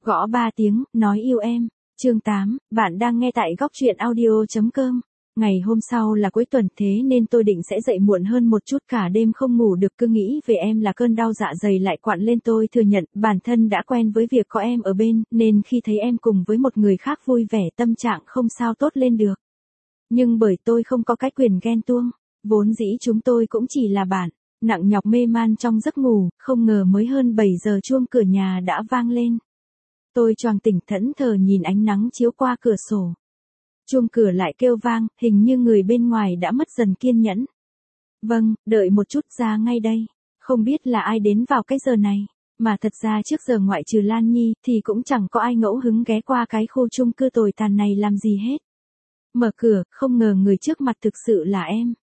Gõ 3 tiếng, nói yêu em. Chương 8, bạn đang nghe tại góc truyện audio.com. Ngày hôm sau là cuối tuần thế nên tôi định sẽ dậy muộn hơn một chút, cả đêm không ngủ được, cứ nghĩ về em là cơn đau dạ dày lại quặn lên. Tôi thừa nhận bản thân đã quen với việc có em ở bên, nên khi thấy em cùng với một người khác vui vẻ tâm trạng không sao tốt lên được. Nhưng bởi tôi không có cái quyền ghen tuông, vốn dĩ chúng tôi cũng chỉ là bạn, nặng nhọc mê man trong giấc ngủ, không ngờ mới hơn 7 giờ chuông cửa nhà đã vang lên. Tôi choàng tỉnh thẫn thờ nhìn ánh nắng chiếu qua cửa sổ. Chuông cửa lại kêu vang, hình như người bên ngoài đã mất dần kiên nhẫn. Vâng, đợi một chút, ra ngay đây. Không biết là ai đến vào cái giờ này, mà thật ra trước giờ ngoại trừ Lan Nhi thì cũng chẳng có ai ngẫu hứng ghé qua cái khu chung cư tồi tàn này làm gì hết. Mở cửa, không ngờ người trước mặt thực sự là em.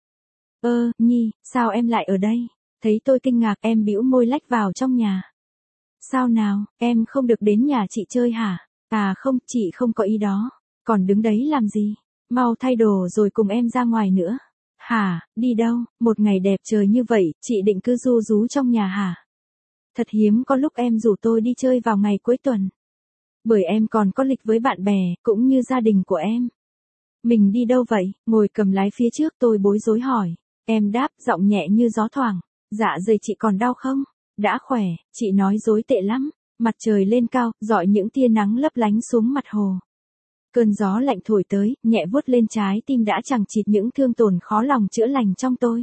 Nhi, sao em lại ở đây? Thấy tôi kinh ngạc, em bĩu môi lách vào trong nhà. Sao nào, em không được đến nhà chị chơi hả? À không, chị không có ý đó. Còn đứng đấy làm gì? Mau thay đồ rồi cùng em ra ngoài nữa. Hả, đi đâu? Một ngày đẹp trời như vậy, chị định cứ ru rú trong nhà hả? Thật hiếm có lúc em rủ tôi đi chơi vào ngày cuối tuần. Bởi em còn có lịch với bạn bè, cũng như gia đình của em. Mình đi đâu vậy? Ngồi cầm lái phía trước, tôi bối rối hỏi. Em đáp, giọng nhẹ như gió thoảng. Dạ dày chị còn đau không? Đã khỏe, chị nói dối tệ lắm. Mặt trời lên cao, rọi những tia nắng lấp lánh xuống mặt hồ. Cơn gió lạnh thổi tới, nhẹ vuốt lên trái tim đã chằng chịt những thương tổn khó lòng chữa lành trong tôi.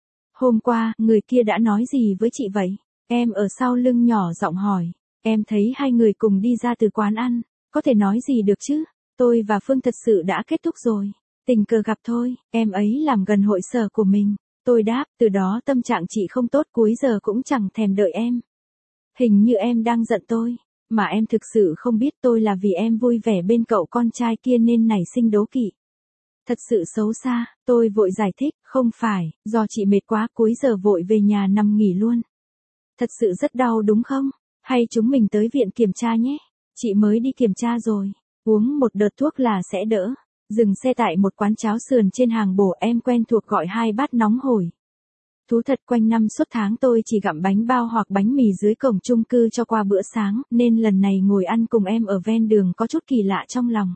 Hôm qua, người kia đã nói gì với chị vậy? Em ở sau lưng nhỏ giọng hỏi. Em thấy hai người cùng đi ra từ quán ăn, có thể nói gì được chứ? Tôi và Phương thật sự đã kết thúc rồi. Tình cờ gặp thôi, em ấy làm gần hội sở của mình. Tôi đáp, từ đó tâm trạng chị không tốt, cuối giờ cũng chẳng thèm đợi em. Hình như em đang giận tôi, mà em thực sự không biết tôi là vì em vui vẻ bên cậu con trai kia nên nảy sinh đố kỵ. Thật sự xấu xa, tôi vội giải thích, không phải, do chị mệt quá cuối giờ vội về nhà nằm nghỉ luôn. Thật sự rất đau đúng không? Hay chúng mình tới viện kiểm tra nhé? Chị mới đi kiểm tra rồi, uống một đợt thuốc là sẽ đỡ. Dừng xe tại một quán cháo sườn trên hàng bổ, em quen thuộc gọi 2 bát nóng hổi. Thú thật quanh năm suốt tháng tôi chỉ gặm bánh bao hoặc bánh mì dưới cổng chung cư cho qua bữa sáng, nên lần này ngồi ăn cùng em ở ven đường có chút kỳ lạ trong lòng.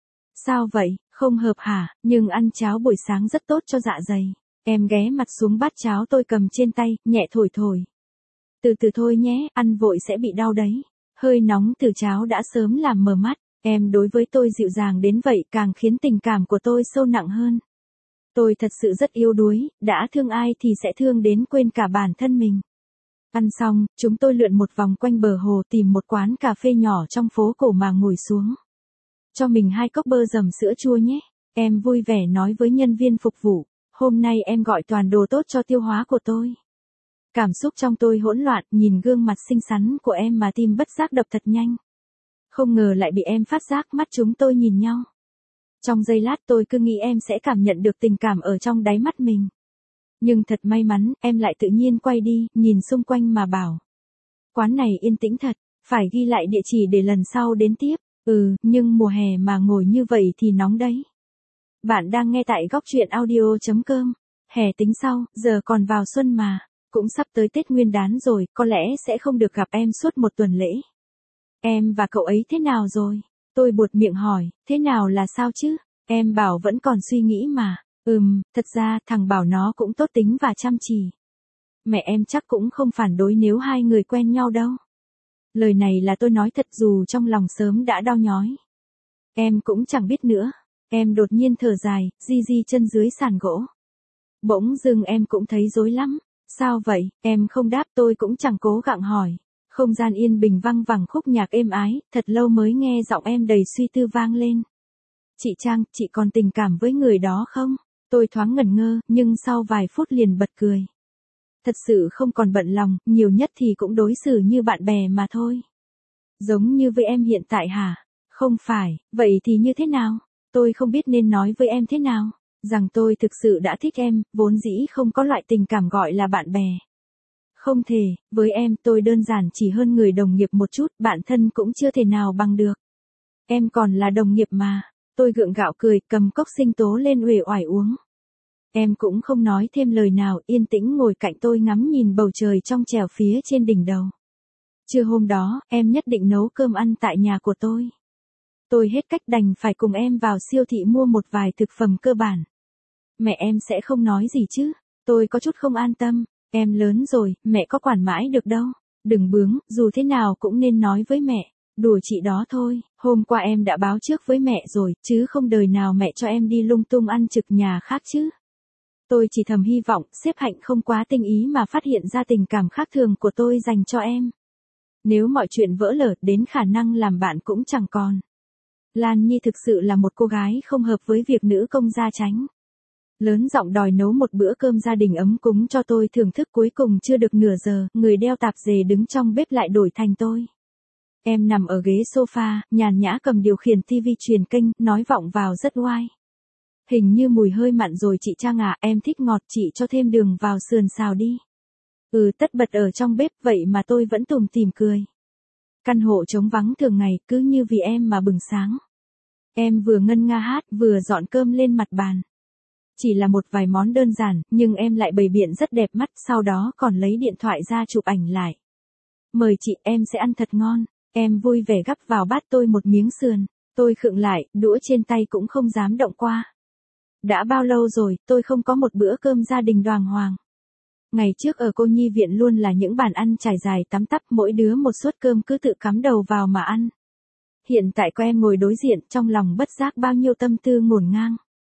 Sao vậy, không hợp hả? Nhưng ăn cháo buổi sáng rất tốt cho dạ dày. Em ghé mặt xuống bát cháo tôi cầm trên tay, nhẹ thổi thổi. Từ từ thôi nhé, ăn vội sẽ bị đau đấy. Hơi nóng từ cháo đã sớm làm mờ mắt. Em đối với tôi dịu dàng đến vậy càng khiến tình cảm của tôi sâu nặng hơn. Tôi thật sự rất yếu đuối, đã thương ai thì sẽ thương đến quên cả bản thân mình. Ăn xong, chúng tôi lượn một vòng quanh bờ hồ tìm một quán cà phê nhỏ trong phố cổ mà ngồi xuống. Cho mình 2 cốc bơ dầm sữa chua nhé. Em vui vẻ nói với nhân viên phục vụ, hôm nay em gọi toàn đồ tốt cho tiêu hóa của tôi. Cảm xúc trong tôi hỗn loạn, nhìn gương mặt xinh xắn của em mà tim bất giác đập thật nhanh. Không ngờ lại bị em phát giác, mắt chúng tôi nhìn nhau. Trong giây lát tôi cứ nghĩ em sẽ cảm nhận được tình cảm ở trong đáy mắt mình. Nhưng thật may mắn, em lại tự nhiên quay đi, nhìn xung quanh mà bảo. Quán này yên tĩnh thật, phải ghi lại địa chỉ để lần sau đến tiếp. Nhưng mùa hè mà ngồi như vậy thì nóng đấy. Bạn đang nghe tại góc truyện audio.com. Hè tính sau, giờ còn vào xuân mà. Cũng sắp tới Tết Nguyên đán rồi, có lẽ sẽ không được gặp em suốt một tuần lễ. Em và cậu ấy thế nào rồi? Tôi buột miệng hỏi, thế nào là sao chứ? Em bảo vẫn còn suy nghĩ mà. Thật ra thằng Bảo nó cũng tốt tính và chăm chỉ. Mẹ em chắc cũng không phản đối nếu hai người quen nhau đâu. Lời này là tôi nói thật dù trong lòng sớm đã đau nhói. Em cũng chẳng biết nữa. Em đột nhiên thở dài, di chân dưới sàn gỗ. Bỗng dưng em cũng thấy rối lắm. Sao vậy? Em không đáp, tôi cũng chẳng cố gắng hỏi. Không gian yên bình văng vẳng khúc nhạc êm ái, thật lâu mới nghe giọng em đầy suy tư vang lên. Chị Trang, chị còn tình cảm với người đó không? Tôi thoáng ngẩn ngơ, nhưng sau vài phút liền bật cười. Thật sự không còn bận lòng, nhiều nhất thì cũng đối xử như bạn bè mà thôi. Giống như với em hiện tại hả? Không phải, vậy thì như thế nào? Tôi không biết nên nói với em thế nào. Rằng tôi thực sự đã thích em, vốn dĩ không có loại tình cảm gọi là bạn bè. Không thể, với em tôi đơn giản chỉ hơn người đồng nghiệp một chút, bạn thân cũng chưa thể nào bằng được. Em còn là đồng nghiệp mà. Tôi gượng gạo cười, cầm cốc sinh tố lên uể oải uống. Em cũng không nói thêm lời nào, yên tĩnh ngồi cạnh tôi ngắm nhìn bầu trời trong trẻo phía trên đỉnh đầu. Trưa hôm đó, em nhất định nấu cơm ăn tại nhà của tôi. Tôi hết cách đành phải cùng em vào siêu thị mua một vài thực phẩm cơ bản. Mẹ em sẽ không nói gì chứ? Tôi có chút không an tâm. Em lớn rồi, mẹ có quản mãi được đâu. Đừng bướng, dù thế nào cũng nên nói với mẹ. Đùa chị đó thôi, hôm qua em đã báo trước với mẹ rồi, chứ không đời nào mẹ cho em đi lung tung ăn trực nhà khác chứ. Tôi chỉ thầm hy vọng sếp Hạnh không quá tinh ý mà phát hiện ra tình cảm khác thường của tôi dành cho em. Nếu mọi chuyện vỡ lở đến khả năng làm bạn cũng chẳng còn. Lan Nhi thực sự là một cô gái không hợp với việc nữ công gia chánh. Lớn giọng đòi nấu một bữa cơm gia đình ấm cúng cho tôi thưởng thức, cuối cùng chưa được nửa giờ, người đeo tạp dề đứng trong bếp lại đổi thành tôi. Em nằm ở ghế sofa, nhàn nhã cầm điều khiển tivi truyền kênh, nói vọng vào rất oai. Hình như mùi hơi mặn rồi chị Trang à, em thích ngọt, chị cho thêm đường vào sườn xào đi. Tất bật ở trong bếp, vậy mà tôi vẫn tủm tỉm cười. Căn hộ trống vắng thường ngày, cứ như vì em mà bừng sáng. Em vừa ngân nga hát, vừa dọn cơm lên mặt bàn. Chỉ là một vài món đơn giản, nhưng em lại bày biện rất đẹp mắt, sau đó còn lấy điện thoại ra chụp ảnh lại. Mời chị, em sẽ ăn thật ngon. Em vui vẻ gắp vào bát tôi một miếng sườn. Tôi khựng lại, đũa trên tay cũng không dám động qua. Đã bao lâu rồi, tôi không có một bữa cơm gia đình đàng hoàng. Ngày trước ở cô nhi viện luôn là những bàn ăn trải dài tắm tắp, mỗi đứa một suất cơm cứ tự cắm đầu vào mà ăn. Hiện tại có em ngồi đối diện, trong lòng bất giác bao nhiêu tâm tư ngổn ngang.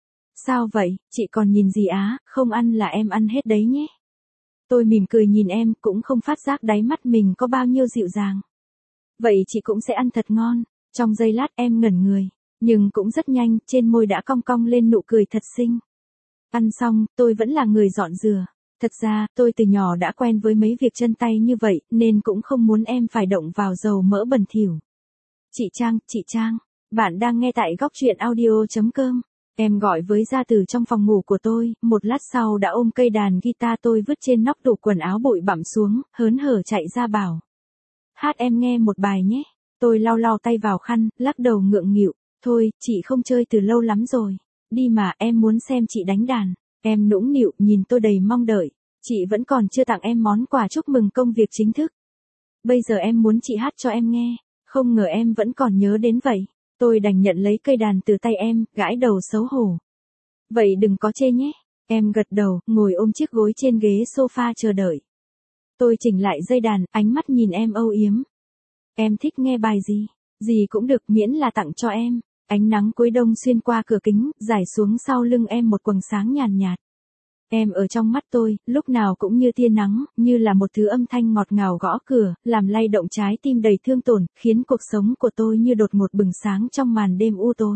Sao vậy, chị còn nhìn gì á, không ăn là em ăn hết đấy nhé. Tôi mỉm cười nhìn em, cũng không phát giác đáy mắt mình có bao nhiêu dịu dàng. Vậy chị cũng sẽ ăn thật ngon. Trong giây lát em ngẩn người, nhưng cũng rất nhanh, trên môi đã cong cong lên nụ cười thật xinh. Ăn xong, tôi vẫn là người dọn dừa. Thật ra, tôi từ nhỏ đã quen với mấy việc chân tay như vậy, nên cũng không muốn em phải động vào dầu mỡ bẩn thỉu. Chị Trang, bạn đang nghe tại góc truyện audio.com. Em gọi với ra từ trong phòng ngủ của tôi, một lát sau đã ôm cây đàn guitar tôi vứt trên nóc tủ quần áo bụi bặm xuống, hớn hở chạy ra bảo. Hát em nghe một bài nhé. Tôi lau lau tay vào khăn, lắc đầu ngượng nghịu. Thôi, chị không chơi từ lâu lắm rồi. Đi mà, em muốn xem chị đánh đàn. Em nũng nịu, nhìn tôi đầy mong đợi. Chị vẫn còn chưa tặng em món quà chúc mừng công việc chính thức. Bây giờ em muốn chị hát cho em nghe. Không ngờ em vẫn còn nhớ đến vậy. Tôi đành nhận lấy cây đàn từ tay em, gãi đầu xấu hổ. Vậy đừng có chê nhé. Em gật đầu, ngồi ôm chiếc gối trên ghế sofa chờ đợi. Tôi chỉnh lại dây đàn, ánh mắt nhìn em âu yếm. Em thích nghe bài gì? Gì cũng được, miễn là tặng cho em. Ánh nắng cuối đông xuyên qua cửa kính, rải xuống sau lưng em một quầng sáng nhàn nhạt. Em ở trong mắt tôi, lúc nào cũng như tia nắng, như là một thứ âm thanh ngọt ngào gõ cửa, làm lay động trái tim đầy thương tổn, khiến cuộc sống của tôi như đột ngột bừng sáng trong màn đêm u tối.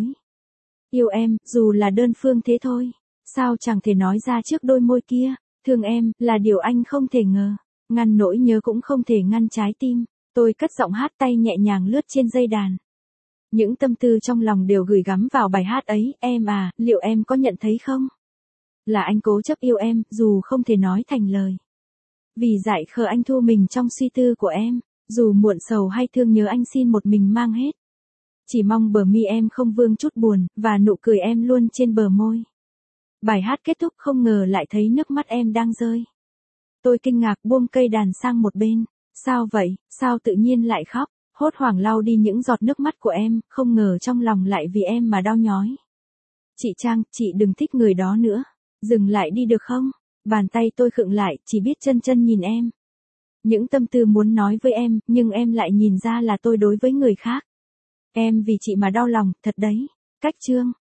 Yêu em, dù là đơn phương thế thôi. Sao chẳng thể nói ra trước đôi môi kia. Thương em, là điều anh không thể ngờ. Ngăn nỗi nhớ cũng không thể ngăn trái tim. Tôi cất giọng hát, tay nhẹ nhàng lướt trên dây đàn. Những tâm tư trong lòng đều gửi gắm vào bài hát ấy. Em à, liệu em có nhận thấy không? Là anh cố chấp yêu em, dù không thể nói thành lời. Vì dại khờ anh thu mình trong suy tư của em. Dù muộn sầu hay thương nhớ anh xin một mình mang hết. Chỉ mong bờ mi em không vương chút buồn, và nụ cười em luôn trên bờ môi. Bài hát kết thúc không ngờ lại thấy nước mắt em đang rơi. Tôi kinh ngạc buông cây đàn sang một bên. Sao vậy, sao tự nhiên lại khóc? Hốt hoảng lau đi những giọt nước mắt của em, không ngờ trong lòng lại vì em mà đau nhói. Chị Trang, chị đừng thích người đó nữa. Dừng lại đi được không? Bàn tay tôi khựng lại, chỉ biết chân chân nhìn em. Những tâm tư muốn nói với em, nhưng em lại nhìn ra là tôi đối với người khác. Em vì chị mà đau lòng, thật đấy. Cách Trương,